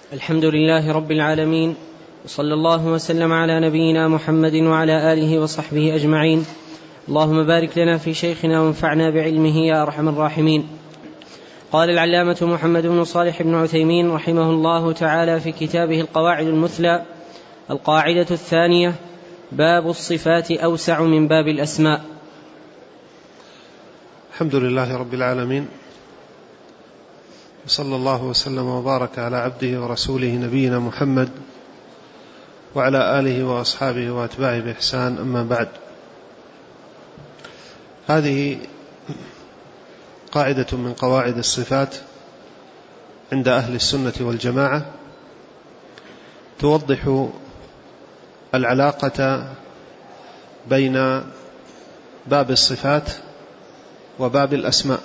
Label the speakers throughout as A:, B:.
A: الحمد لله رب العالمين، وصلى الله وسلم على نبينا محمد وعلى آله وصحبه أجمعين. اللهم بارك لنا في شيخنا وانفعنا بعلمه يا أرحم الراحمين. قال العلامة محمد بن صالح بن عثيمين رحمه الله تعالى في كتابه القواعد المثلى: القاعدة الثانية: باب الصفات أوسع من باب الأسماء.
B: الحمد لله رب العالمين، وصلى الله وسلم وبارك على عبده ورسوله نبينا محمد وعلى آله وأصحابه وأتباعه بإحسان. أما بعد، هذه قاعدة من قواعد الصفات عند أهل السنة والجماعة، توضح العلاقة بين باب الصفات وباب الأسماء،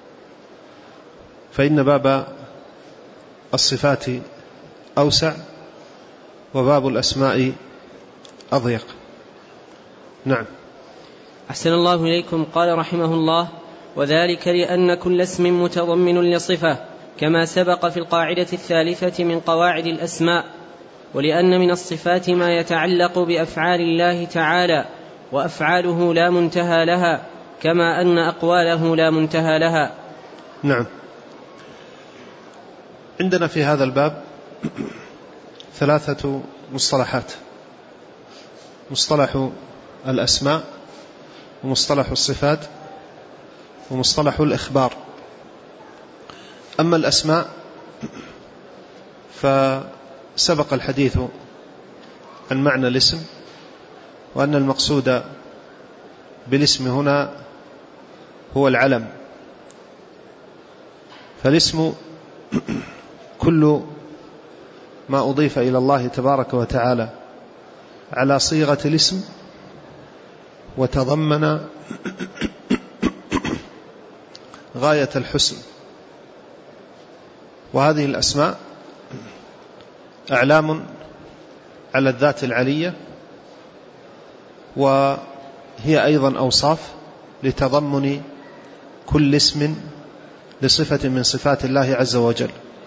B: فإن باب الصفات أوسع وباب الأسماء أضيق. نعم.
A: أحسن الله إليكم. قال رحمه الله: وذلك لأن كل اسم متضمن لصفة، كما سبق في القاعدة الثالثة من قواعد الأسماء، ولأن من الصفات ما يتعلق بأفعال الله تعالى، وأفعاله لا منتهى لها، كما أن أقواله لا منتهى لها.
B: نعم. عندنا في هذا الباب ثلاثة مصطلحات: مصطلح الأسماء، ومصطلح الصفات، ومصطلح الإخبار. أما الأسماء فسبق الحديث عن معنى الاسم، وأن المقصود بالاسم هنا هو العلم. فالاسم كل ما أضيف إلى الله تبارك وتعالى على صيغة الاسم وتضمن غاية الحسن. وهذه الأسماء أعلام على الذات العلية، وهي أيضا أوصاف لتضمن كل اسم لصفة من صفات الله عز وجل.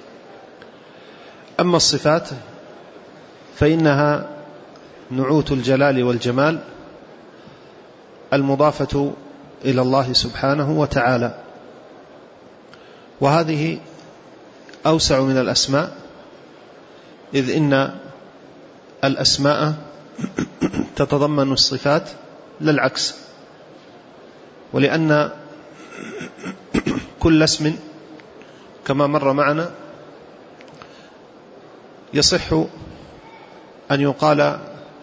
B: أما الصفات فإنها نعوت الجلال والجمال المضافة إلى الله سبحانه وتعالى، وهذه أوسع من الأسماء، إذ إن الأسماء تتضمن الصفات لا العكس. ولأن كل اسم كما مر معنا يصح أن يقال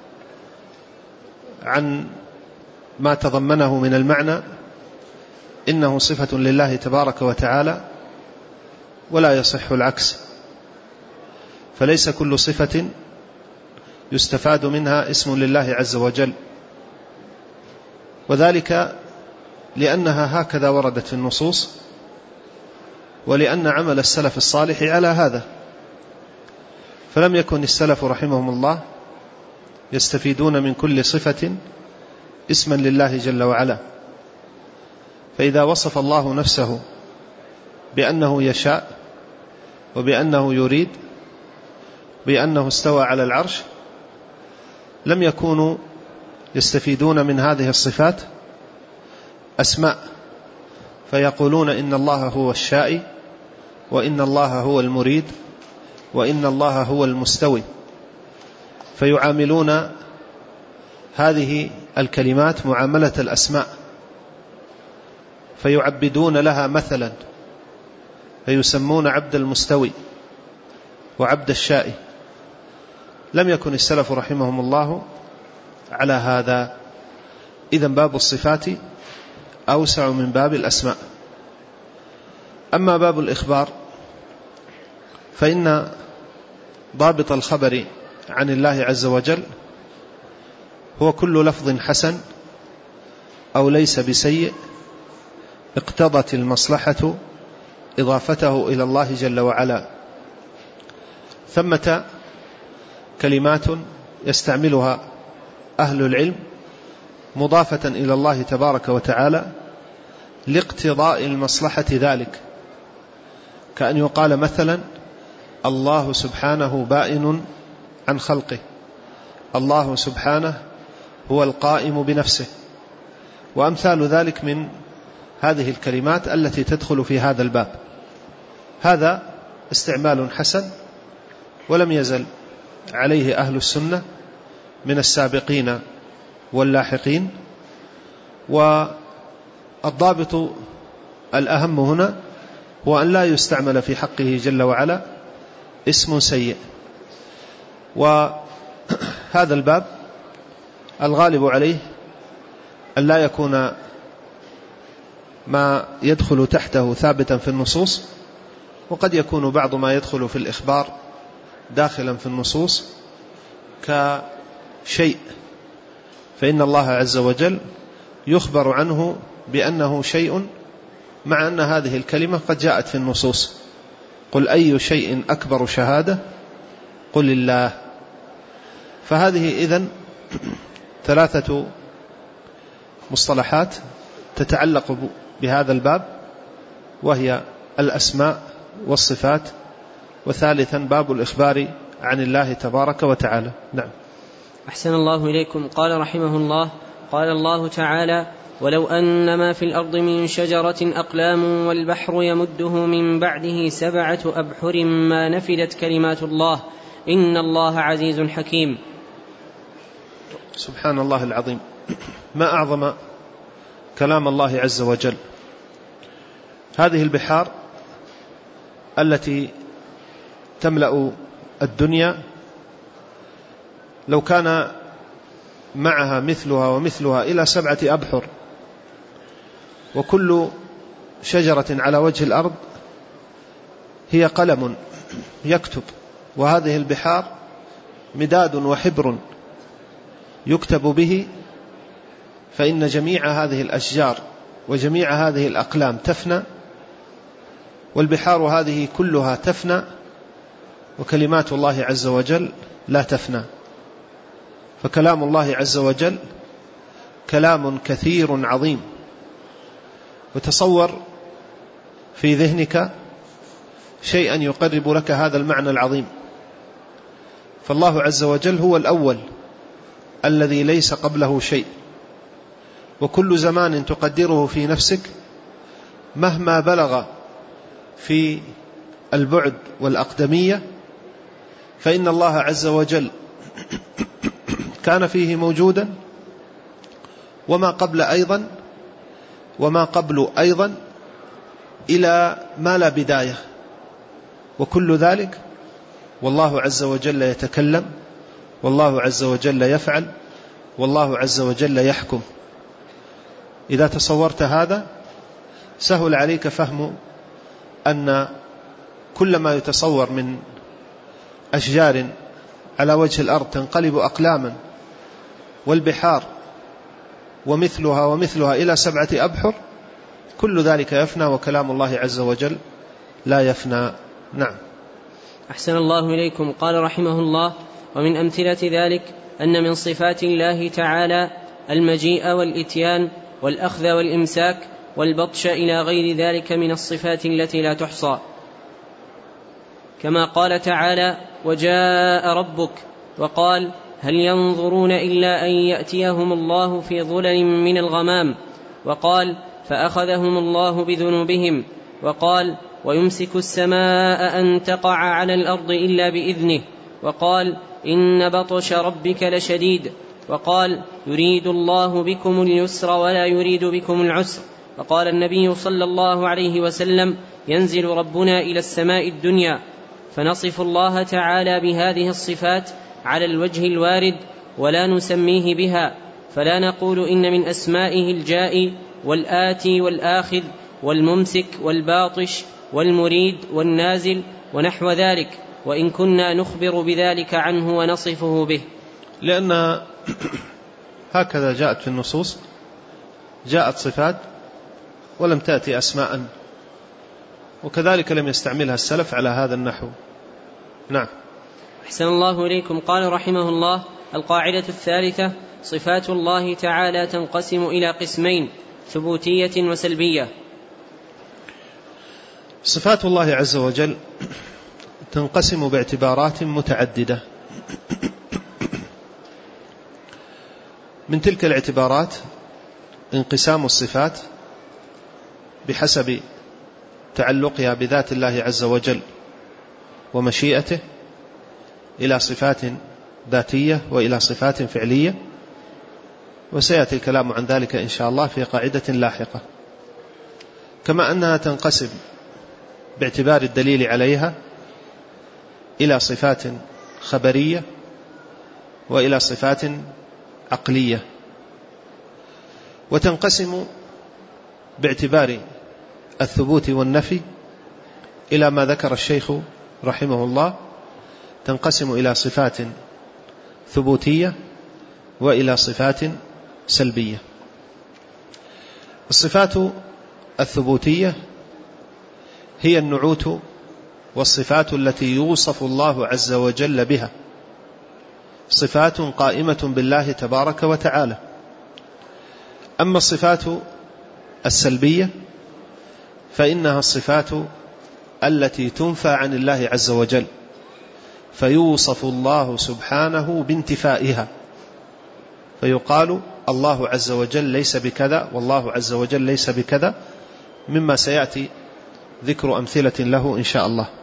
B: عن ما تضمنه من المعنى إنه صفة لله تبارك وتعالى، ولا يصح العكس. فليس كل صفة يستفاد منها اسم لله عز وجل، وذلك لأنها هكذا وردت في النصوص، ولأن عمل السلف الصالح على هذا. فلم يكن السلف رحمهم الله يستفيدون من كل صفة اسما لله جل وعلا. فإذا وصف الله نفسه بأنه يشاء، وبأنه يريد، بأنه استوى على العرش، لم يكونوا يستفيدون من هذه الصفات أسماء، فيقولون إن الله هو الشائي، وإن الله هو المريد، وإن الله هو المستوي، فيعاملون هذه الكلمات معاملة الأسماء، فيعبدون لها مثلا، فيسمون عبد المستوي وعبد الشائي. لم يكن السلف رحمهم الله على هذا. إذن باب الصفات أوسع من باب الأسماء. أما باب الإخبار فإن ضابط الخبر عن الله عز وجل هو كل لفظ حسن أو ليس بسيء اقتضت المصلحة إضافته إلى الله جل وعلا. ثمة كلمات يستعملها أهل العلم مضافة إلى الله تبارك وتعالى لاقتضاء المصلحة ذلك، كأن يقال مثلا الله سبحانه بائن عن خلقه، الله سبحانه هو القائم بنفسه، وأمثال ذلك من هذه الكلمات التي تدخل في هذا الباب. هذا استعمال حسن، ولم يزل عليه أهل السنة من السابقين واللاحقين. والضابط الأهم هنا هو أن لا يستعمل في حقه جل وعلا اسم سيء. وهذا الباب الغالب عليه أن لا يكون ما يدخل تحته ثابتا في النصوص، وقد يكون بعض ما يدخل في الإخبار داخلا في النصوص كشيء، فإن الله عز وجل يخبر عنه بأنه شيء، مع أن هذه الكلمة قد جاءت في النصوص: قل أي شيء أكبر شهادة قل الله. فهذه إذن ثلاثة مصطلحات تتعلق بهذا الباب، وهي الأسماء والصفات، وثالثا باب الإخبار عن الله تبارك وتعالى. نعم.
A: أحسن الله إليكم. قال رحمه الله: قال الله تعالى: ولو أن ما في الأرض من شجرة أقلام والبحر يمده من بعده 7 أبحر ما نفدت كلمات الله إن الله عزيز حكيم.
B: سبحان الله العظيم، ما أعظم كلام الله عز وجل. هذه البحار التي تملأ الدنيا لو كان معها مثلها ومثلها إلى 7 أبحر، وكل شجرة على وجه الأرض هي قلم يكتب، وهذه البحار مداد وحبر يكتب به، فإن جميع هذه الأشجار وجميع هذه الأقلام تفنى، والبحار هذه كلها تفنى، وكلمات الله عز وجل لا تفنى. فكلام الله عز وجل كلام كثير عظيم. وتصور في ذهنك شيئا يقرب لك هذا المعنى العظيم. فالله عز وجل هو الأول الذي ليس قبله شيء، وكل زمان تقدره في نفسك مهما بلغ في البعد والأقدمية، فإن الله عز وجل كان فيه موجودا، وما قبل أيضا إلى ما لا بداية، وكل ذلك والله عز وجل يتكلم، والله عز وجل يفعل، والله عز وجل يحكم. إذا تصورت هذا سهل عليك فهم أن كل ما يتصور من أشجار على وجه الأرض تنقلب أقلاما، والبحار ومثلها إلى 7 أبحر، كل ذلك يفنى، وكلام الله عز وجل لا يفنى. نعم.
A: أحسن الله إليكم. قال رحمه الله: ومن أمثلة ذلك أن من صفات الله تعالى المجيء والإتيان والأخذ والإمساك والبطش إلى غير ذلك من الصفات التي لا تحصى، كما قال تعالى: وجاء ربك، وقال: هل ينظرون إلا أن يأتيهم الله في ظلل من الغمام، وقال: فأخذهم الله بذنوبهم، وقال: ويمسك السماء أن تقع على الأرض إلا بإذنه، وقال: إن بطش ربك لشديد، وقال: يريد الله بكم اليسر ولا يريد بكم العسر، وقال النبي صلى الله عليه وسلم: ينزل ربنا إلى السماء الدنيا، فنصف الله تعالى بهذه الصفات على الوجه الوارد ولا نسميه بها، فلا نقول إن من أسمائه الجائي والآتي والآخذ والممسك والباطش والمريد والنازل ونحو ذلك، وإن كنا نخبر بذلك عنه ونصفه به.
B: لأن هكذا جاءت في النصوص، جاءت صفات ولم تأتي أسماء، وكذلك لم يستعملها السلف على هذا النحو. نعم.
A: أحسن الله إليكم. قال رحمه الله: القاعدة الثالثة: صفات الله تعالى تنقسم إلى قسمين: ثبوتية وسلبية.
B: صفات الله عز وجل تنقسم باعتبارات متعددة. من تلك الاعتبارات انقسام الصفات بحسب تعلقها بذات الله عز وجل ومشيئته إلى صفات ذاتية وإلى صفات فعلية، وسيأتي الكلام عن ذلك إن شاء الله في قاعدة لاحقة. كما أنها تنقسم باعتبار الدليل عليها إلى صفات خبرية وإلى صفات عقلية، وتنقسم باعتبار الثبوت والنفي إلى ما ذكر الشيخ رحمه الله، تنقسم إلى صفات ثبوتية وإلى صفات سلبية. الصفات الثبوتية هي النعوت والصفات التي يوصف الله عز وجل بها، صفات قائمة بالله تبارك وتعالى. أما الصفات السلبية فإنها الصفات التي تنفى عن الله عز وجل، فيوصف الله سبحانه بانتفائها، فيقال الله عز وجل ليس بكذا والله عز وجل ليس بكذا، مما سيأتي ذكر أمثلة له إن شاء الله.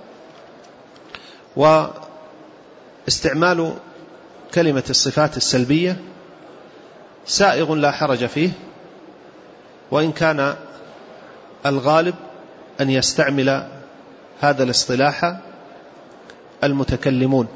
B: واستعمال كلمة الصفات السلبية سائغ لا حرج فيه، وإن كان الغالب أن يستعمل هذا الاصطلاح المتكلمون،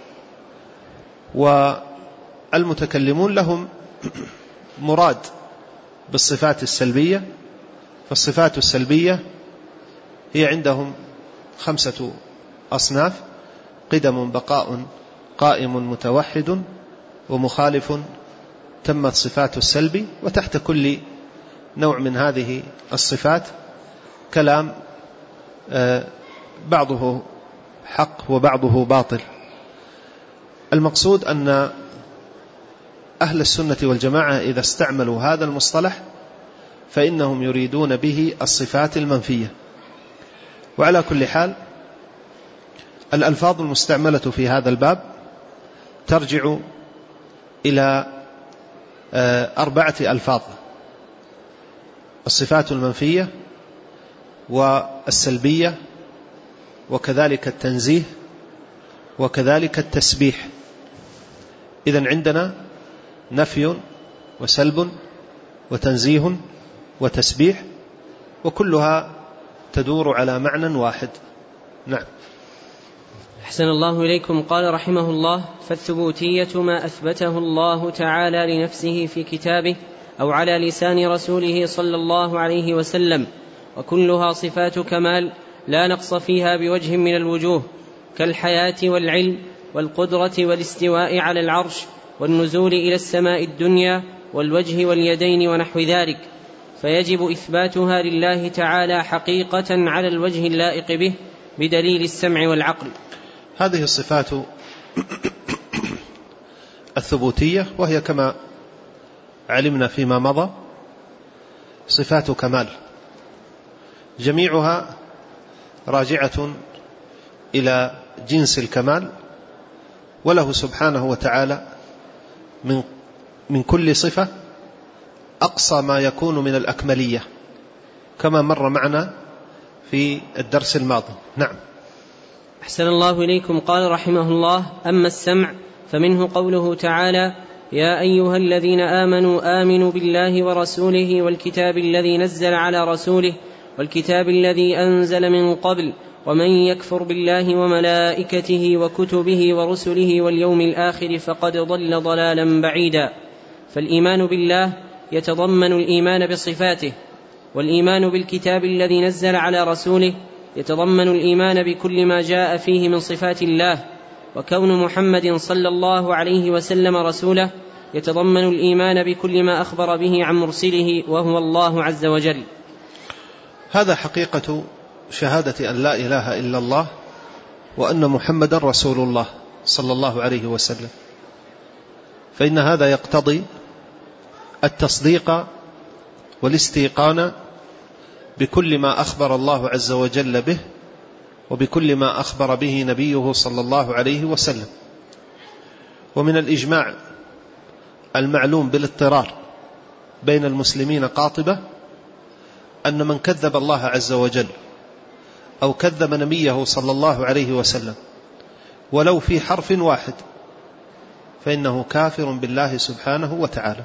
B: والمتكلمون لهم مراد بالصفات السلبية. فالصفات السلبية هي عندهم 5 أصناف: قدم، بقاء، قائم، متوحد، ومخالف، تمت صفات السلب. وتحت كل نوع من هذه الصفات كلام بعضه حق وبعضه باطل. المقصود أن أهل السنة والجماعة إذا استعملوا هذا المصطلح فإنهم يريدون به الصفات المنفية. وعلى كل حال الألفاظ المستعملة في هذا الباب ترجع إلى 4 ألفاظ: الصفات المنفية والسلبية، وكذلك التنزيه، وكذلك التسبيح. إذن عندنا نفي وسلب وتنزيه وتسبيح، وكلها تدور على معنى واحد. نعم.
A: أحسن الله إليكم. قال رحمه الله: فالثبوتية ما أثبته الله تعالى لنفسه في كتابه أو على لسان رسوله صلى الله عليه وسلم، وكلها صفات كمال لا نقص فيها بوجه من الوجوه، كالحياة والعلم والقدرة والاستواء على العرش والنزول إلى السماء الدنيا والوجه واليدين ونحو ذلك، فيجب إثباتها لله تعالى حقيقة على الوجه اللائق به بدليل السمع والعقل.
B: هذه الصفات الثبوتية، وهي كما علمنا فيما مضى صفات كمال، جميعها راجعة إلى جنس الكمال، وله سبحانه وتعالى من كل صفة أقصى ما يكون من الأكملية، كما مر معنا في الدرس الماضي. نعم.
A: أحسن الله إليكم. قال رحمه الله: أما السمع فمنه قوله تعالى: يا أيها الذين آمنوا آمنوا بالله ورسوله والكتاب الذي نزل على رسوله والكتاب الذي أنزل من قبل، ومن يكفر بالله وملائكته وكتبه ورسله واليوم الآخر فقد ضل ضلالا بعيدا. فالإيمان بالله يتضمن الإيمان بصفاته، والإيمان بالكتاب الذي نزل على رسوله يتضمن الإيمان بكل ما جاء فيه من صفات الله، وكون محمد صلى الله عليه وسلم رسوله يتضمن الإيمان بكل ما أخبر به عن مرسله وهو الله عز وجل.
B: هذا حقيقة شهادة أن لا إله إلا الله وأن محمد رسول الله صلى الله عليه وسلم، فإن هذا يقتضي التصديق والاستيقان بكل ما أخبر الله عز وجل به وبكل ما أخبر به نبيه صلى الله عليه وسلم. ومن الإجماع المعلوم بالاضطرار بين المسلمين قاطبة أن من كذب الله عز وجل أو كذب نبيه صلى الله عليه وسلم ولو في حرف واحد فإنه كافر بالله سبحانه وتعالى.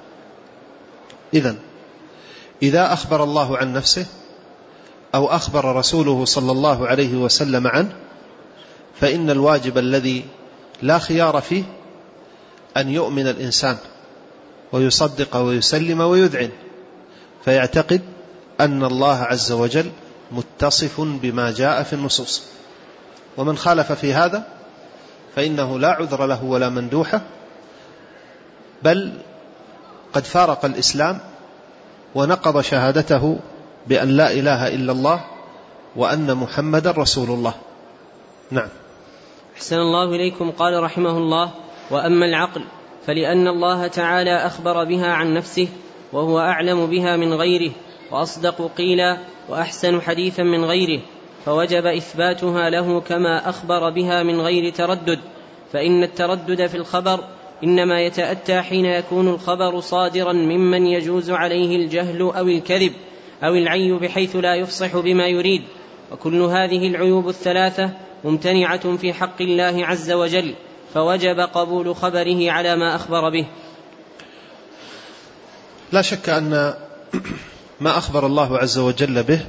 B: إذا أخبر الله عن نفسه أو أخبر رسوله صلى الله عليه وسلم عنه فإن الواجب الذي لا خيار فيه أن يؤمن الإنسان ويصدق ويسلم ويذعن، فيعتقد أن الله عز وجل متصف بما جاء في النصوص. ومن خالف في هذا فإنه لا عذر له ولا مندوحة، بل قد فارق الإسلام ونقض شهادته بأن لا إله إلا الله وأن محمد رسول الله. نعم.
A: أحسن الله إليكم. قال رحمه الله: وأما العقل فلأن الله تعالى أخبر بها عن نفسه وهو أعلم بها من غيره وأصدق قيلا وأحسن حديثا من غيره، فوجب إثباتها له كما أخبر بها من غير تردد. فإن التردد في الخبر إنما يتأتى حين يكون الخبر صادرا ممن يجوز عليه الجهل أو الكذب أو العي بحيث لا يفصح بما يريد، وكل هذه العيوب الثلاثة ممتنعة في حق الله عز وجل، فوجب قبول خبره على ما أخبر به.
B: لا شك أن ما أخبر الله عز وجل به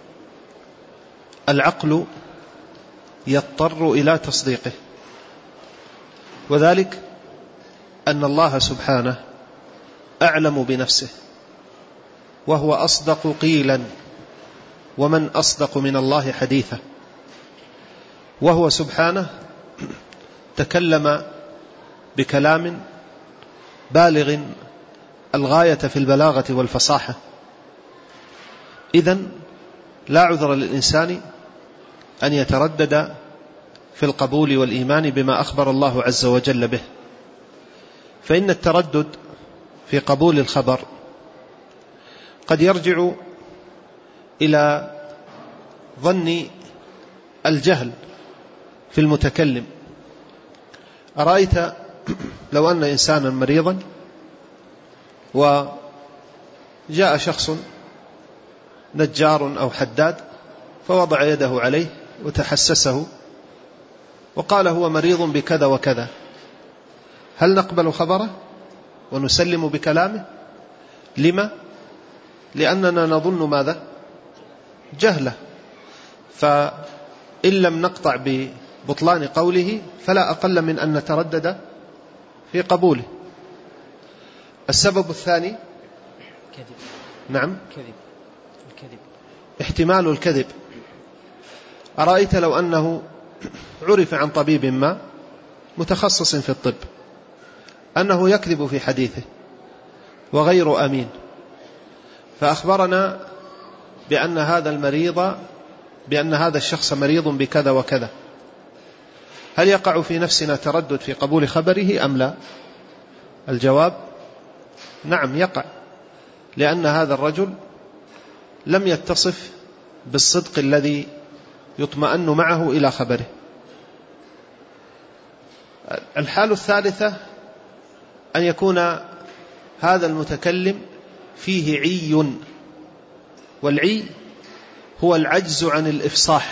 B: العقل يضطر إلى تصديقه، وذلك أن الله سبحانه أعلم بنفسه وهو أصدق قيلا، ومن أصدق من الله حديثا، وهو سبحانه تكلم بكلام بالغ الغاية في البلاغة والفصاحة. إذن لا عذر للإنسان أن يتردد في القبول والإيمان بما أخبر الله عز وجل به، فإن التردد في قبول الخبر قد يرجع إلى ظن الجهل في المتكلم. أرأيت لو أن إنسانا مريضا وجاء شخص نجار أو حداد فوضع يده عليه وتحسسه وقال هو مريض بكذا وكذا، هل نقبل خبره ونسلم بكلامه؟ لما؟ لأننا نظن ماذا؟ جهله، فإن لم نقطع ببطلان قوله فلا أقل من أن نتردد في قبوله. السبب الثاني
A: كذب.
B: نعم،
A: الكذب،
B: احتمال الكذب. أرأيت لو أنه عرف عن طبيب ما متخصص في الطب أنه يكذب في حديثه وغير أمين، فأخبرنا بأن هذا الشخص مريض بكذا وكذا، هل يقع في نفسنا تردد في قبول خبره أم لا؟ الجواب نعم يقع، لأن هذا الرجل لم يتصف بالصدق الذي يطمئن معه إلى خبره. الحالة الثالثة أن يكون هذا المتكلم فيه عي، والعي هو العجز عن الإفصاح.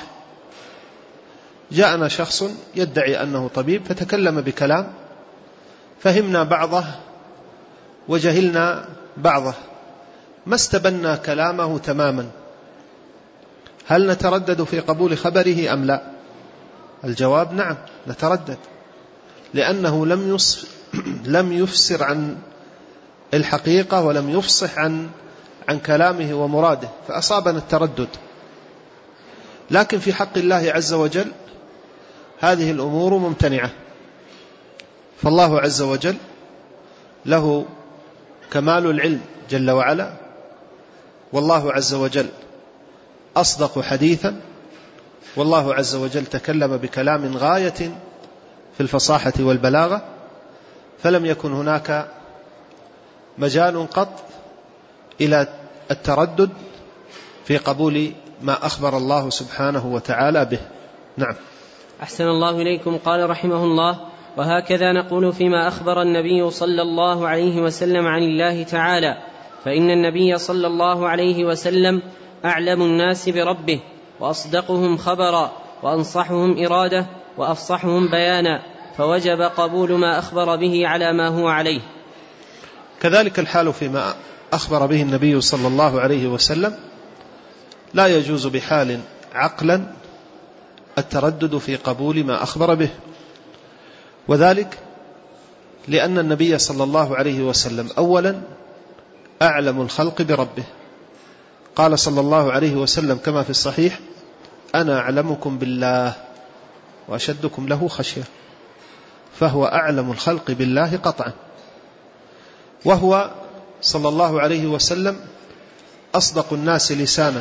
B: جاءنا شخص يدعي أنه طبيب فتكلم بكلام فهمنا بعضه وجهلنا بعضه، ما استبنا كلامه تماما، هل نتردد في قبول خبره أم لا؟ الجواب نعم نتردد، لأنه لم يفسر عن الحقيقة ولم يفصح عن كلامه ومراده، فأصابنا التردد. لكن في حق الله عز وجل هذه الأمور ممتنعة، فالله عز وجل له كمال العلم جل وعلا، والله عز وجل أصدق حديثا، والله عز وجل تكلم بكلام غاية في الفصاحة والبلاغة، فلم يكن هناك مجال قط إلى التردد في قبول ما أخبر الله سبحانه وتعالى به. نعم.
A: أحسن الله إليكم. قال رحمه الله: وهكذا نقول فيما أخبر النبي صلى الله عليه وسلم عن الله تعالى، فإن النبي صلى الله عليه وسلم أعلم الناس بربه، وأصدقهم خبرا، وأنصحهم إرادة، وأفصحهم بيانا، فوجب قبول ما أخبر به على ما هو عليه.
B: كذلك الحال فيما أخبر به النبي صلى الله عليه وسلم، لا يجوز بحال عقلا التردد في قبول ما أخبر به، وذلك لأن النبي صلى الله عليه وسلم أولا أعلم الخلق بربه، قال صلى الله عليه وسلم كما في الصحيح: أنا أعلمكم بالله وأشدكم له خشية، فهو أعلم الخلق بالله قطعا، وهو صلى الله عليه وسلم أصدق الناس لسانا،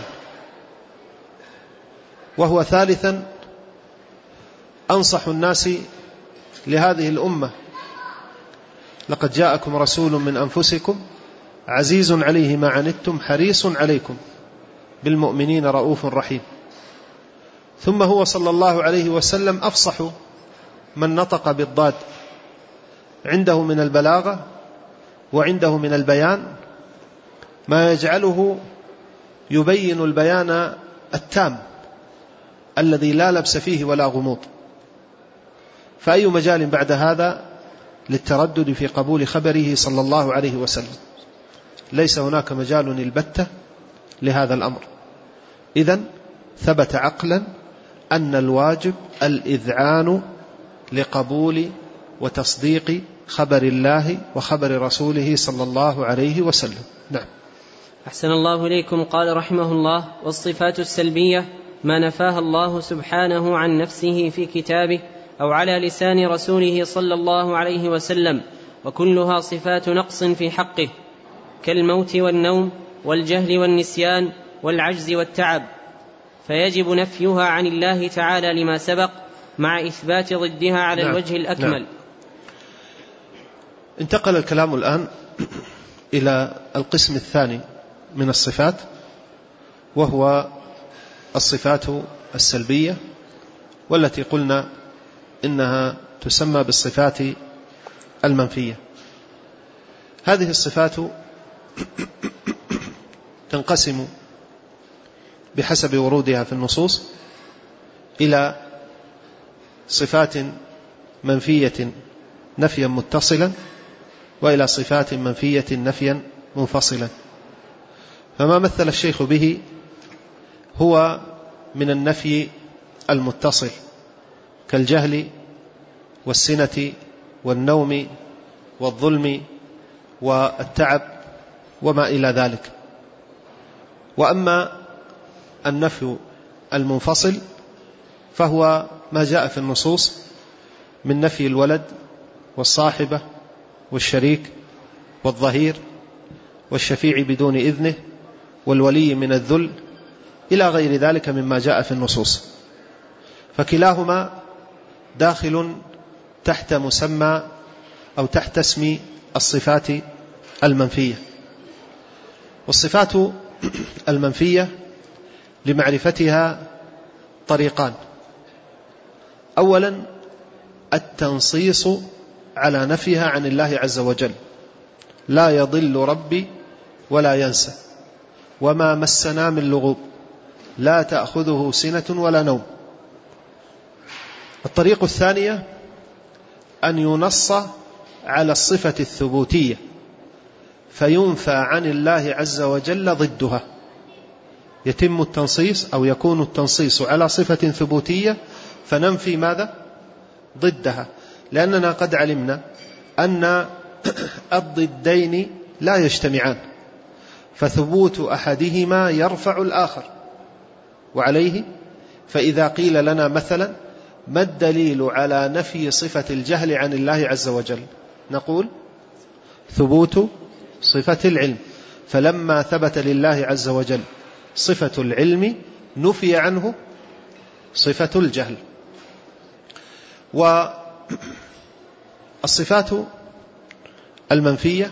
B: وهو ثالثا أنصح الناس لهذه الأمة: لقد جاءكم رسول من أنفسكم عزيز عليه ما عنتم حريص عليكم بالمؤمنين رؤوف رحيم. ثم هو صلى الله عليه وسلم أفصح من نطق بالضاد، عنده من البلاغة وعنده من البيان ما يجعله يبين البيان التام الذي لا لبس فيه ولا غموض، فأي مجال بعد هذا للتردد في قبول خبره صلى الله عليه وسلم؟ ليس هناك مجال البتة لهذا الأمر. إذن ثبت عقلا أن الواجب الإذعان لقبول وتصديق خبر الله وخبر رسوله صلى الله عليه وسلم. نعم.
A: أحسن الله إليكم. قال رحمه الله: والصفات السلبية ما نفاها الله سبحانه عن نفسه في كتابه أو على لسان رسوله صلى الله عليه وسلم، وكلها صفات نقص في حقه، كالموت والنوم والجهل والنسيان والعجز والتعب، فيجب نفيها عن الله تعالى لما سبق، مع إثبات ضدها على الوجه الأكمل.
B: نعم. انتقل الكلام الآن إلى القسم الثاني من الصفات، وهو الصفات السلبية، والتي قلنا إنها تسمى بالصفات المنفية. هذه الصفات تنقسم بحسب ورودها في النصوص إلى صفات منفية نفيا متصلا، وإلى صفات منفية نفيا منفصلا. فما مثل الشيخ به هو من النفي المتصل، كالجهل والسنة والنوم والظلم والتعب وما إلى ذلك. وأما النفي المنفصل فهو ما جاء في النصوص من نفي الولد والصاحبة والشريك والظهير والشفيع بدون إذنه والولي من الذل إلى غير ذلك مما جاء في النصوص، فكلاهما داخل تحت مسمى أو تحت اسم الصفات المنفية. والصفات المنفية لمعرفتها طريقان: أولا التنصيص على نفيها عن الله عز وجل: لا يضل ربي ولا ينسى، وما مسنا من لغوب، لا تأخذه سنة ولا نوم. الطريق الثانية أن ينص على الصفة الثبوتية فينفى عن الله عز وجل ضدها، يتم التنصيص أو يكون التنصيص على صفة ثبوتية فننفي ماذا؟ ضدها، لأننا قد علمنا أن الضدين لا يجتمعان، فثبوت أحدهما يرفع الآخر، وعليه فإذا قيل لنا مثلا: ما الدليل على نفي صفة الجهل عن الله عز وجل؟ نقول: ثبوت صفة العلم، فلما ثبت لله عز وجل صفة العلم نفي عنه صفة الجهل. والصفات المنفية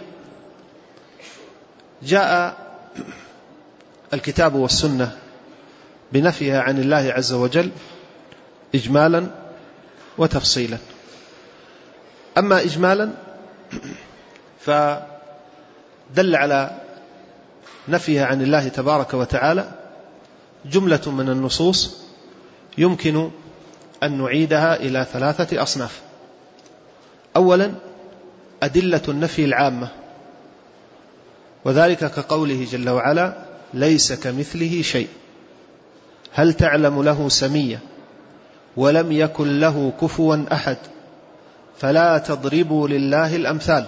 B: جاء الكتاب والسنة بنفيها عن الله عز وجل إجمالا وتفصيلا. أما إجمالا فدل على نفيها عن الله تبارك وتعالى جملة من النصوص يمكن أن نعيدها إلى 3 أصناف. أولا أدلة النفي العامة، وذلك كقوله جل وعلا: ليس كمثله شيء، هل تعلم له سميا، ولم يكن له كفوا أحد، فلا تضربوا لله الأمثال،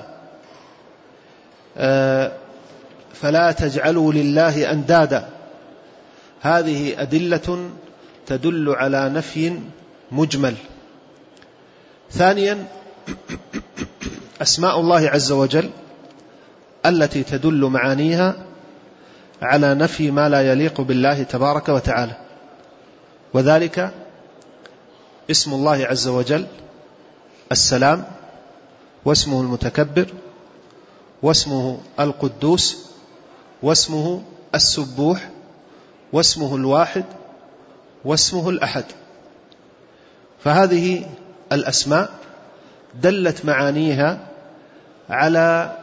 B: فلا تجعلوا لله أندادا. هذه أدلة تدل على نفي مجمل. ثانيا أسماء الله عز وجل التي تدل معانيها على نفي ما لا يليق بالله تبارك وتعالى، وذلك اسم الله عز وجل السلام، واسمه المتكبر، واسمه القدوس، واسمه السبوح، واسمه الواحد، واسمه الأحد. فهذه الأسماء دلت معانيها على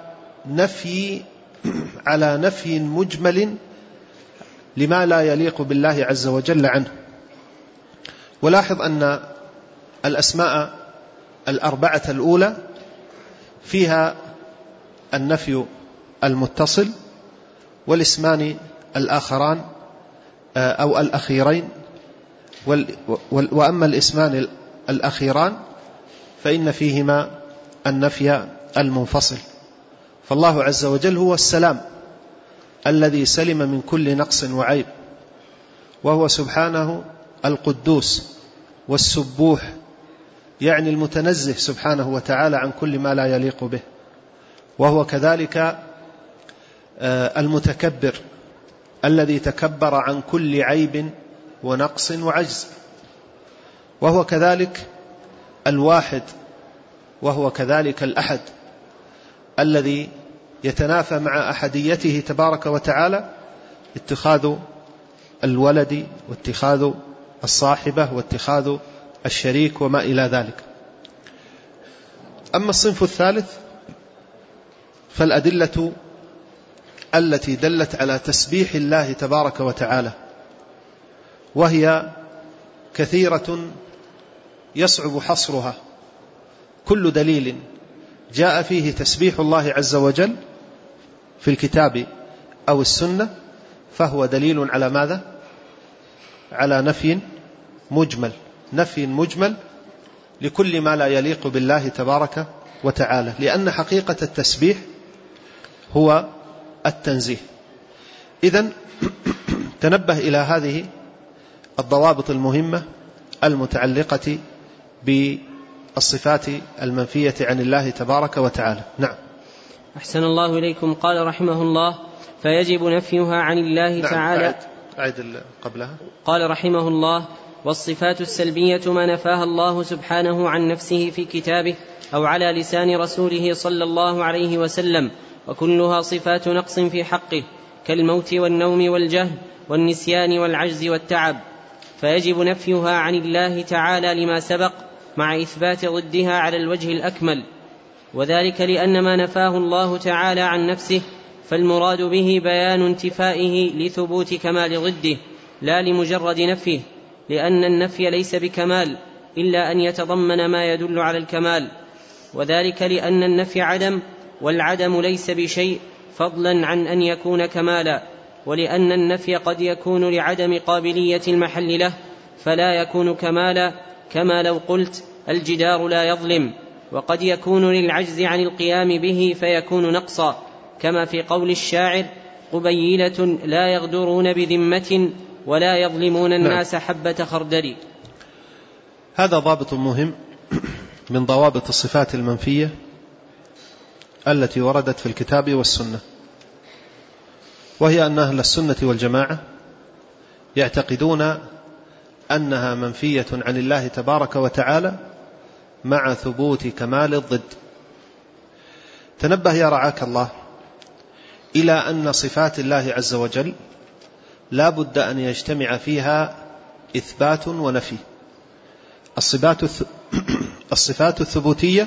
B: نفي مجمل لما لا يليق بالله عز وجل عنه. ولاحظ أن الأسماء 4 الأولى فيها النفي المتصل، والاسمان الآخران أو الأخيرين، وأما الاسمان الأخيران فإن فيهما النفي المنفصل. فالله عز وجل هو السلام الذي سلم من كل نقص وعيب، وهو سبحانه القدوس والسبوح، يعني المتنزه سبحانه وتعالى عن كل ما لا يليق به، وهو كذلك المتكبر الذي تكبر عن كل عيب ونقص وعجز، وهو كذلك الواحد، وهو كذلك الأحد الذي يتنافى مع أحديته تبارك وتعالى اتخاذ الولد واتخاذ الصاحبة واتخاذ الشريك وما إلى ذلك. أما الصنف الثالث فالأدلة التي دلت على تسبيح الله تبارك وتعالى، وهي كثيرة يصعب حصرها. كل دليل جاء فيه تسبيح الله عز وجل في الكتاب أو السنة فهو دليل على ماذا؟ على نفي مجمل لكل ما لا يليق بالله تبارك وتعالى، لأن حقيقة التسبيح هو التنزيه. إذن تنبه إلى هذه الضوابط المهمة المتعلقة بالصفات المنفية عن الله تبارك وتعالى. نعم.
A: أحسن الله إليكم. قال رحمه الله: فيجب نفيها عن الله تعالى.
B: أعد قبلها.
A: قال رحمه الله: والصفات السلبية ما نفاها الله سبحانه عن نفسه في كتابه أو على لسان رسوله صلى الله عليه وسلم، وكلها صفات نقص في حقه، كالموت والنوم والجهل والنسيان والعجز والتعب، فيجب نفيها عن الله تعالى لما سبق، مع إثبات ضدها على الوجه الأكمل، وذلك لأن ما نفاه الله تعالى عن نفسه فالمراد به بيان انتفائه لثبوت كمال ضده لا لمجرد نفيه، لأن النفي ليس بكمال إلا أن يتضمن ما يدل على الكمال، وذلك لأن النفي عدم، والعدم ليس بشيء فضلا عن أن يكون كمالا، ولأن النفي قد يكون لعدم قابلية المحل له فلا يكون كمالا، كما لو قلت الجدار لا يظلم، وقد يكون للعجز عن القيام به فيكون نقصا، كما في قول الشاعر: قبيلة لا يغدرون بذمة ولا يظلمون الناس حبة خردل.
B: هذا ضابط مهم من ضوابط الصفات المنفية التي وردت في الكتاب والسنة، وهي أن أهل السنة والجماعة يعتقدون أنها منفية عن الله تبارك وتعالى مع ثبوت كمال الضد. تنبه يا رعاك الله إلى أن صفات الله عز وجل لا بد أن يجتمع فيها إثبات ونفي، الصفات الثبوتية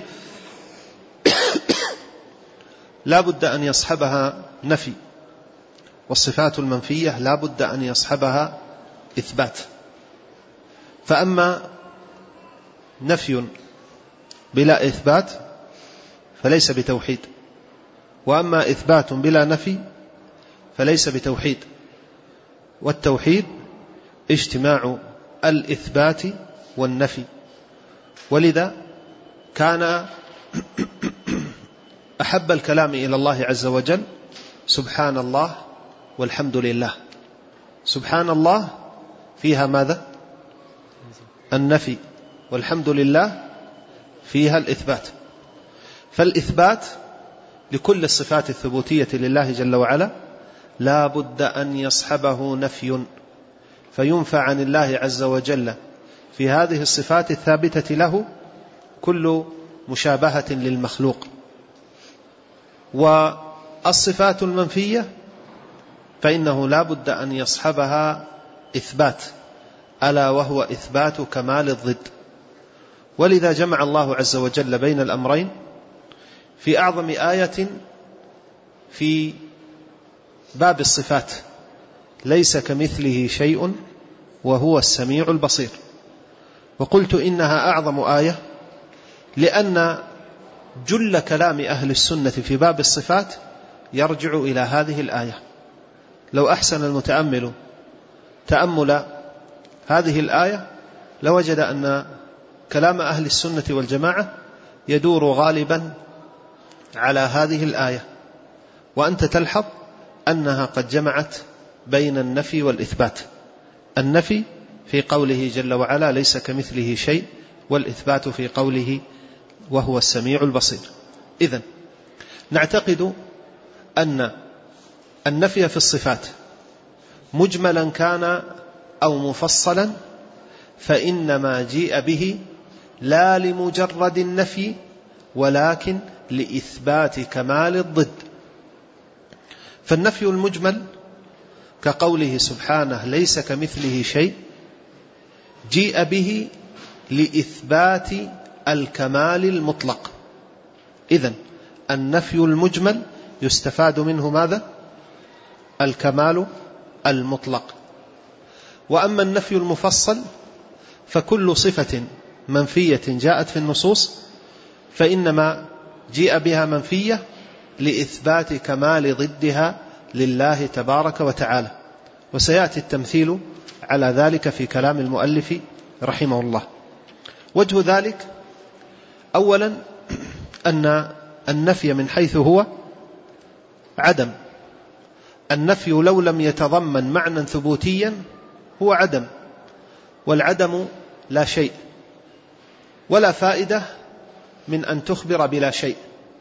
B: لا بد أن يصحبها نفي، والصفات المنفية لا بد أن يصحبها إثبات. فأما نفي بلا إثبات فليس بتوحيد، وأما إثبات بلا نفي فليس بتوحيد. والتوحيد اجتماع الإثبات والنفي. ولذا كان أحب الكلام إلى الله عز وجل سبحان الله والحمد لله. سبحان الله فيها ماذا؟ النفي، والحمد لله فيها الإثبات. فالإثبات لكل الصفات الثبوتية لله جل وعلا لا بد أن يصحبه نفي، فينفى عن الله عز وجل في هذه الصفات الثابتة له كل مشابهة للمخلوق. والصفات المنفية فإنه لا بد أن يصحبها إثبات، ألا وهو إثبات كمال الضد. ولذا جمع الله عز وجل بين الأمرين في أعظم آية في باب الصفات: ليس كمثله شيء وهو السميع البصير. وقلت إنها أعظم آية لأن جل كلام أهل السنة في باب الصفات يرجع إلى هذه الآية. لو أحسن المتأمل تأمل هذه الآية لوجد أن كلام أهل السنة والجماعة يدور غالبا على هذه الآية، وأنت تلحظ أنها قد جمعت بين النفي والإثبات. النفي في قوله جل وعلا ليس كمثله شيء، والإثبات في قوله وهو السميع البصير. إذن نعتقد أن النفي في الصفات مجملا كان أو مفصلا فإنما جيء به لا لمجرد النفي ولكن لإثبات كمال الضد. فالنفي المجمل كقوله سبحانه ليس كمثله شيء جيء به لإثبات الكمال المطلق. إذن النفي المجمل يستفاد منه ماذا؟ الكمال المطلق. وأما النفي المفصل فكل صفة منفية جاءت في النصوص فإنما جيء بها منفية لإثبات كمال ضدها لله تبارك وتعالى. وسيأتي التمثيل على ذلك في كلام المؤلف رحمه الله. وجه ذلك أولا أن النفي من حيث هو عدم. النفي لو لم يتضمن معنى ثبوتيا هو عدم، والعدم لا شيء، ولا فائدة من أن تخبر بلا شيء،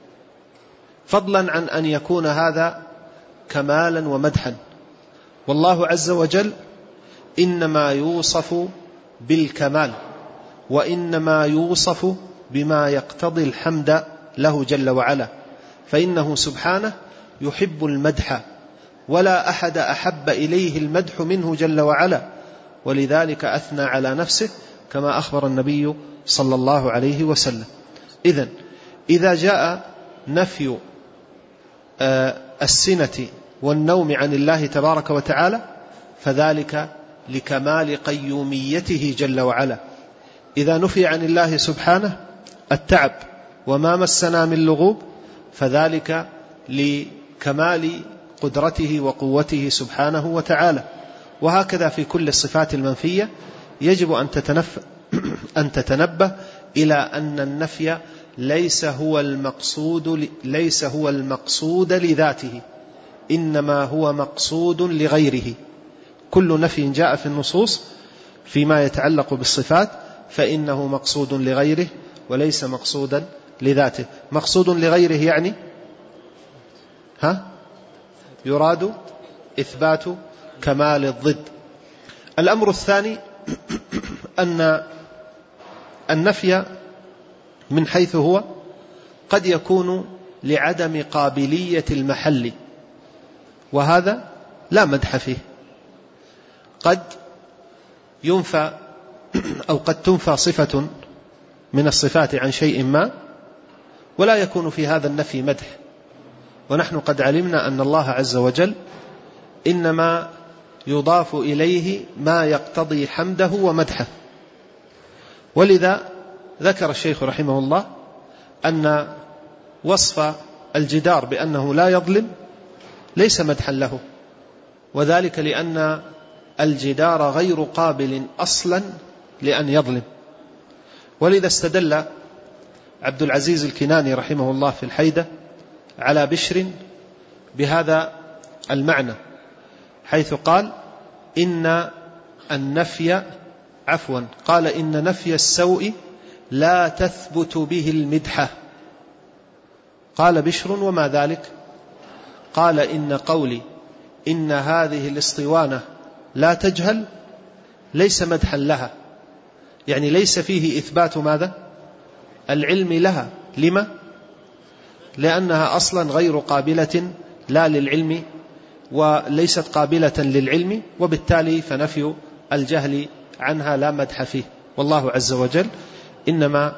B: فضلا عن أن يكون هذا كمالا ومدحا. والله عز وجل إنما يوصف بالكمال، وإنما يوصف بما يقتضي الحمد له جل وعلا، فإنه سبحانه يحب المدح، ولا أحد أحب إليه المدح منه جل وعلا، ولذلك أثنى على نفسه كما أخبر النبي صلى الله عليه وسلم. إذن إذا جاء نفي السنة والنوم عن الله تبارك وتعالى فذلك لكمال قيوميته جل وعلا. إذا نفي عن الله سبحانه التعب وما مسنا من لغوب فذلك لكمال قدرته وقوته سبحانه وتعالى. وهكذا في كل الصفات المنفية يجب أن تتنبه إلى أن النفي ليس هو المقصود لذاته، إنما هو مقصود لغيره. كل نفي جاء في النصوص فيما يتعلق بالصفات فإنه مقصود لغيره وليس مقصودا لذاته. مقصود لغيره يعني يراد إثبات كمال الضد. الأمر الثاني أن النفي من حيث هو قد يكون لعدم قابلية المحل، وهذا لا مدح فيه. قد ينفى أو قد تنفى صفة من الصفات عن شيء ما ولا يكون في هذا النفي مدح. ونحن قد علمنا أن الله عز وجل إنما يضاف إليه ما يقتضي حمده ومدحه. ولذا ذكر الشيخ رحمه الله أن وصف الجدار بأنه لا يظلم ليس مدحا له، وذلك لأن الجدار غير قابل أصلا لأن يظلم. ولذا استدل عبد العزيز الكناني رحمه الله في الحيدة على بشر بهذا المعنى، حيث قال إن نفي السوء لا تثبت به المدحة. قال بشر: وما ذلك؟ قال: إن قولي إن هذه الاسطوانة لا تجهل ليس مدحا لها، يعني ليس فيه إثبات ماذا؟ العلم لها. لما؟ لأنها أصلا غير قابلة لا للعلم وليست قابلة للعلم، وبالتالي فنفي الجهل عنها لا مدح فيه. والله عز وجل إنما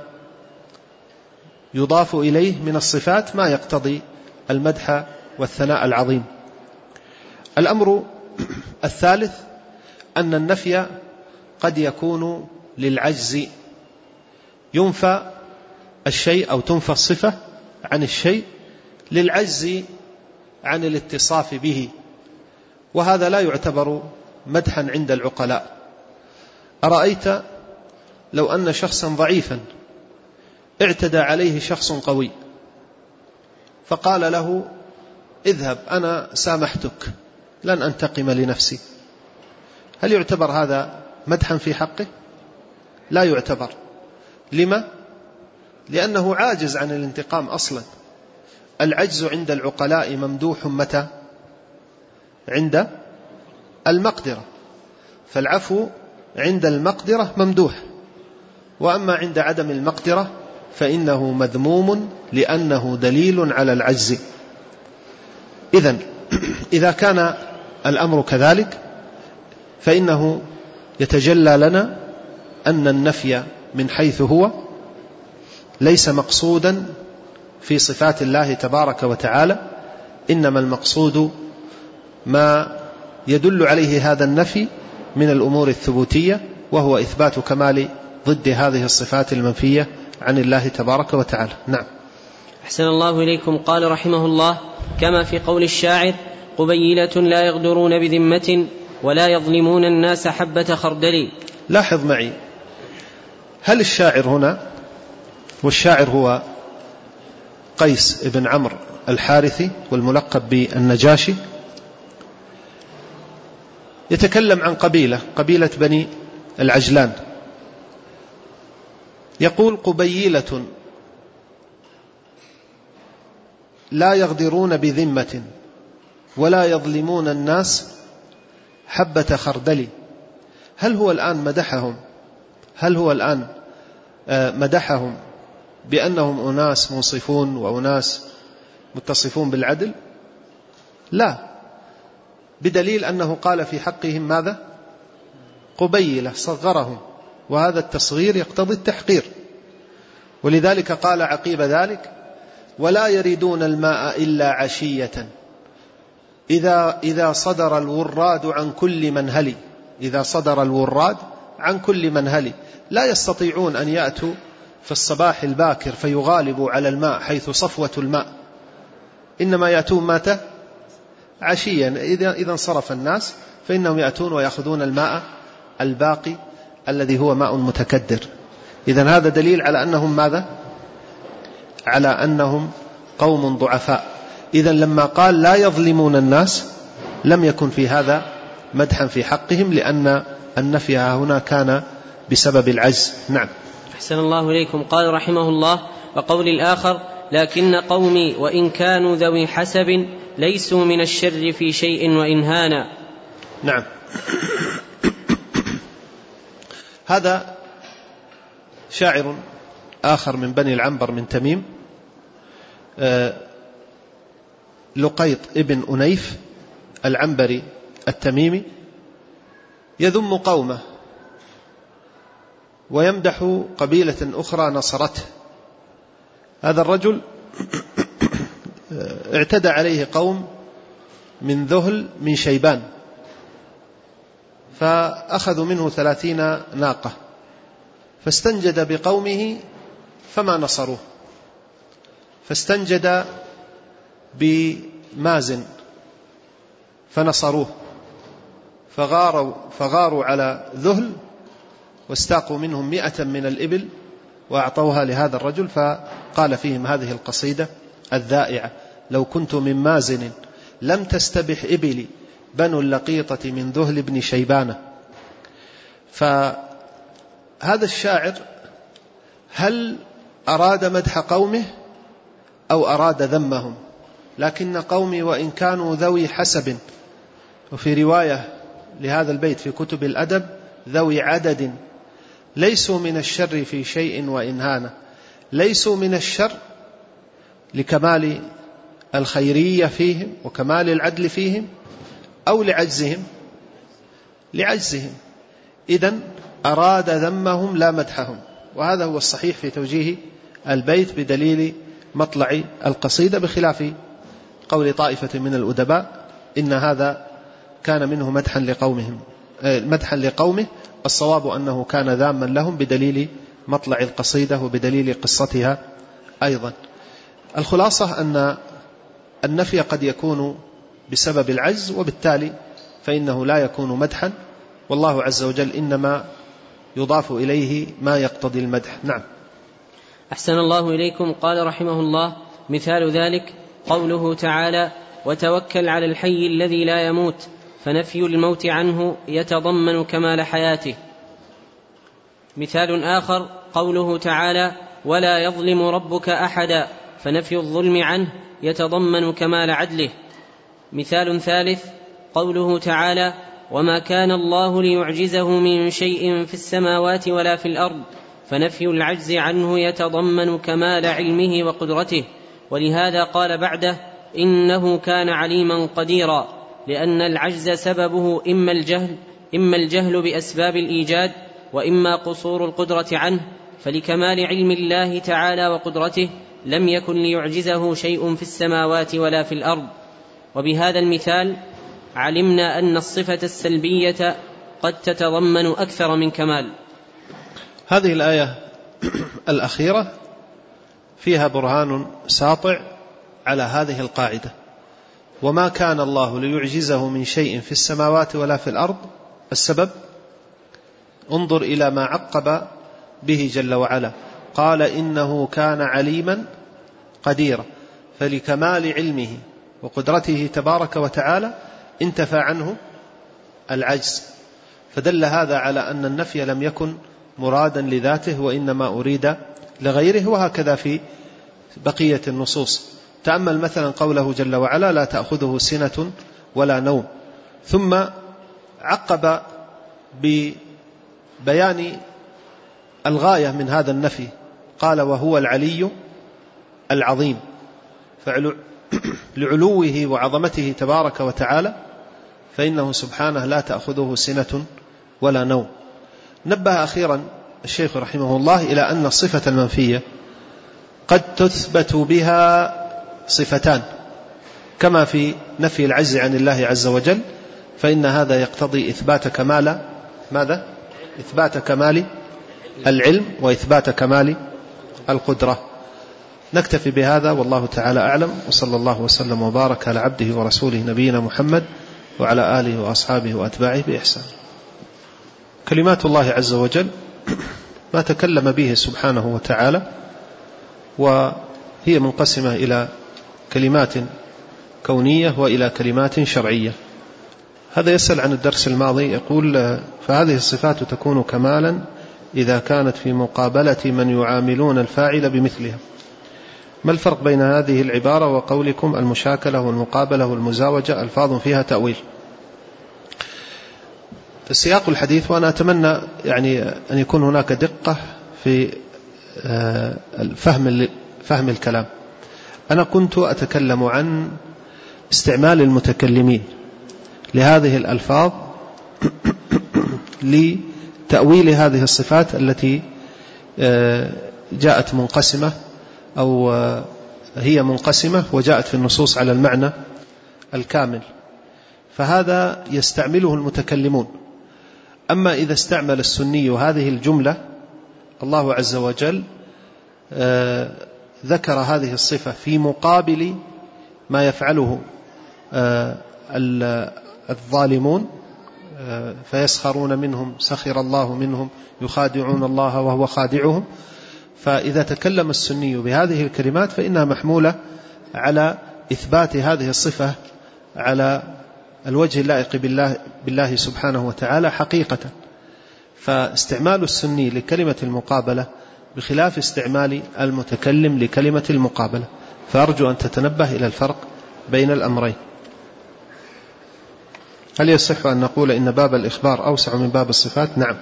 B: يضاف إليه من الصفات ما يقتضي المدح والثناء العظيم. الأمر الثالث أن النفي قد يكون للعجز، ينفى الشيء أو تنفى الصفة عن الشيء للعجز عن الاتصاف به، وهذا لا يعتبر مدحا عند العقلاء. أرأيت لو أن شخصا ضعيفا اعتدى عليه شخص قوي فقال له: اذهب أنا سامحتك لن أنتقم لنفسي، هل يعتبر هذا مدحا في حقه؟ لا يعتبر. لما؟ لأنه عاجز عن الانتقام أصلا. العجز عند العقلاء ممدوح متى؟ عند المقدرة، فالعفو عند المقدرة ممدوح، وأما عند عدم المقدرة فإنه مذموم لأنه دليل على العجز. إذن إذا كان الأمر كذلك فإنه يتجلى لنا أن النفي من حيث هو ليس مقصودا في صفات الله تبارك وتعالى، إنما المقصود ما يدل عليه هذا النفي من الأمور الثبوتية، وهو إثبات كمال ضد هذه الصفات المنفية عن الله تبارك وتعالى. نعم.
A: أحسن الله إليكم. قال رحمه الله: كما في قول الشاعر: قبيلة لا يغدرون بذمة ولا يظلمون الناس حبة خردل.
B: لاحظ معي، هل الشاعر هنا، والشاعر هو قيس بن عمرو الحارثي والملقب بالنجاشي، يتكلم عن قبيلة بني العجلان، يقول: قبيلة لا يغدرون بذمة ولا يظلمون الناس حبة خردل. هل هو الآن مدحهم بأنهم أناس منصفون وأناس متصفون بالعدل؟ لا، بدليل أنه قال في حقهم ماذا؟ قبيلة، صغرهم، وهذا التصغير يقتضي التحقير. ولذلك قال عقيب ذلك: ولا يردون الماء إلا عشية إذا صدر الوراد عن كل منهل. إذا صدر الوراد عن كل منهل، لا يستطيعون أن يأتوا في الصباح الباكر فيغالبوا على الماء حيث صفوة الماء، إنما يأتون متى؟ عشيا، إذا انصرف الناس فإنهم يأتون ويأخذون الماء الباقي الذي هو ماء متكدر. إذن هذا دليل على أنهم ماذا؟ على أنهم قوم ضعفاء. إذن لما قال لا يظلمون الناس لم يكن في هذا مدحا في حقهم، لأن النفي هنا كان بسبب العجز. نعم.
A: أحسن الله إليكم. قال رحمه الله: وقول الآخر: لكن قومي وإن كانوا ذوي حسب ليسوا من الشر في شيء وإن هانا.
B: نعم. هذا شاعر آخر من بني العنبر من تميم، لقيط ابن أنيف العنبري التميمي، يذم قومه ويمدح قبيلة أخرى نصرته. هذا الرجل اعتدى عليه قوم من ذهل من شيبان، فأخذوا منه 30 ناقة، فاستنجد بقومه فما نصروه، فاستنجد بمازن فنصروه، فغاروا على ذهل واستاقوا منهم 100 من الإبل وأعطوها لهذا الرجل، فقال فيهم هذه القصيدة الذائعة: لو كنت من مازن لم تستبح إبلي بنو اللقيطة من ذهل بن شيبانة. فهذا الشاعر هل أراد مدح قومه أو أراد ذمهم؟ لكن قومي وإن كانوا ذوي حسب، وفي رواية لهذا البيت في كتب الأدب ذوي عدد، ليسوا من الشر في شيء وإن هان. ليسوا من الشر لكمال الخيرية فيهم وكمال العدل فيهم، أو لعجزهم. إذن أراد ذمهم لا مدحهم، وهذا هو الصحيح في توجيه البيت بدليل مطلع القصيدة، بخلاف قول طائفة من الأدباء إن هذا كان منه مدحا لقومه. الصواب أنه كان ذاما لهم بدليل مطلع القصيدة وبدليل قصتها أيضا. الخلاصة أن النفي قد يكون بسبب العجز، وبالتالي فإنه لا يكون مدحا، والله عز وجل إنما يضاف إليه ما يقتضي المدح. نعم.
A: أحسن الله إليكم. قال رحمه الله: مثال ذلك قوله تعالى: وتوكل على الحي الذي لا يموت، فنفي الموت عنه يتضمن كمال حياته. مثال آخر قوله تعالى: ولا يظلم ربك أحدا، فنفي الظلم عنه يتضمن كمال عدله. مثال ثالث قوله تعالى: وما كان الله ليعجزه من شيء في السماوات ولا في الأرض، فنفي العجز عنه يتضمن كمال علمه وقدرته. ولهذا قال بعده: إنه كان عليما قديرا، لأن العجز سببه إما الجهل بأسباب الإيجاد، وإما قصور القدرة عنه، فلكمال علم الله تعالى وقدرته لم يكن ليعجزه شيء في السماوات ولا في الأرض. وبهذا المثال علمنا أن الصفة السلبية قد تتضمن أكثر من كمال.
B: هذه الآية الأخيرة فيها برهان ساطع على هذه القاعدة: وما كان الله ليعجزه من شيء في السماوات ولا في الأرض. السبب: انظر إلى ما عقب به جل وعلا، قال: إنه كان عليما قديرا، فلكمال علمه وقدرته تبارك وتعالى انتفى عنه العجز، فدل هذا على أن النفي لم يكن مرادا لذاته وإنما أريد لغيره. وهكذا في بقية النصوص. تأمل مثلا قوله جل وعلا: لا تأخذه سنة ولا نوم، ثم عقب ببيان الغاية من هذا النفي، قال: وهو العلي العظيم، فلعلوه وعظمته تبارك وتعالى فإنه سبحانه لا تأخذه سنة ولا نوم. نبه أخيرا الشيخ رحمه الله إلى أن الصفة المنفية قد تثبت بها صفتان، كما في نفي العجز عن الله عز وجل، فإن هذا يقتضي إثبات كمال ماذا؟ إثبات كمال العلم وإثبات كمال القدرة. نكتفي بهذا والله تعالى أعلم، وصلى الله وسلم وبارك على عبده ورسوله نبينا محمد وعلى آله وأصحابه وأتباعه بإحسان. كلمات الله عز وجل ما تكلم به سبحانه وتعالى، وهي منقسمة إلى كلمات كونية وإلى كلمات شرعية. هذا يسأل عن الدرس الماضي، يقول: فهذه الصفات تكون كمالا إذا كانت في مقابلة من يعاملون الفاعل بمثلها. ما الفرق بين هذه العبارة وقولكم المشاكلة والمقابلة والمزاوجة ألفاظ فيها تأويل؟ في سياق الحديث، وأنا أتمنى يعني أن يكون هناك دقة في فهم الكلام. أنا كنت أتكلم عن استعمال المتكلمين لهذه الألفاظ تأويل هذه الصفات التي جاءت منقسمة أو هي منقسمة وجاءت في النصوص على المعنى الكامل، فهذا يستعمله المتكلمون. أما إذا استعمل السني هذه الجملة، الله عز وجل ذكر هذه الصفة في مقابل ما يفعله الظالمون، فيسخرون منهم سخر الله منهم يخادعون الله وهو خادعهم. فإذا تكلم السني بهذه الكلمات فإنها محمولة على إثبات هذه الصفة على الوجه اللائق بالله سبحانه وتعالى حقيقة. فاستعمال السني لكلمة المقابلة بخلاف استعمال المتكلم لكلمة المقابلة، فأرجو أن تتنبه إلى الفرق بين الأمرين. هل يصح أن نقول إن باب الإخبار أوسع من باب الصفات؟ نعم.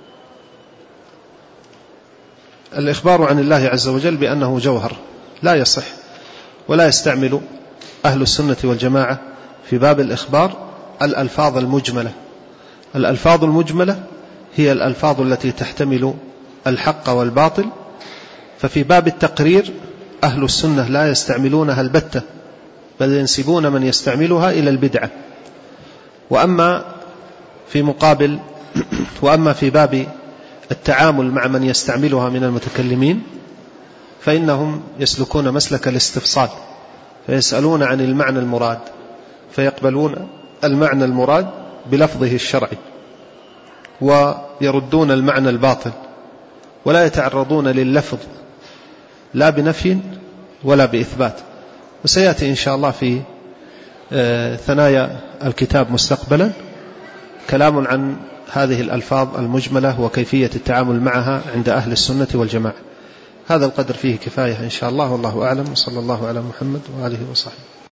B: الإخبار عن الله عز وجل بأنه جوهر لا يصح، ولا يستعمل أهل السنة والجماعة في باب الإخبار الألفاظ المجملة. الألفاظ المجملة هي الألفاظ التي تحتمل الحق والباطل، ففي باب التقرير أهل السنة لا يستعملونها البتة، بل ينسبون من يستعملها إلى البدعة. وأما في باب التعامل مع من يستعملها من المتكلمين فإنهم يسلكون مسلك الاستفصال، فيسألون عن المعنى المراد، فيقبلون المعنى المراد بلفظه الشرعي، ويردون المعنى الباطل، ولا يتعرضون لللفظ لا بنفي ولا بإثبات. وسيأتي إن شاء الله في ثنايا الكتاب مستقبلا كلام عن هذه الألفاظ المجملة وكيفية التعامل معها عند أهل السنة والجماعة. هذا القدر فيه كفاية إن شاء الله، والله أعلم، وصلى الله على محمد وآله وصحبه.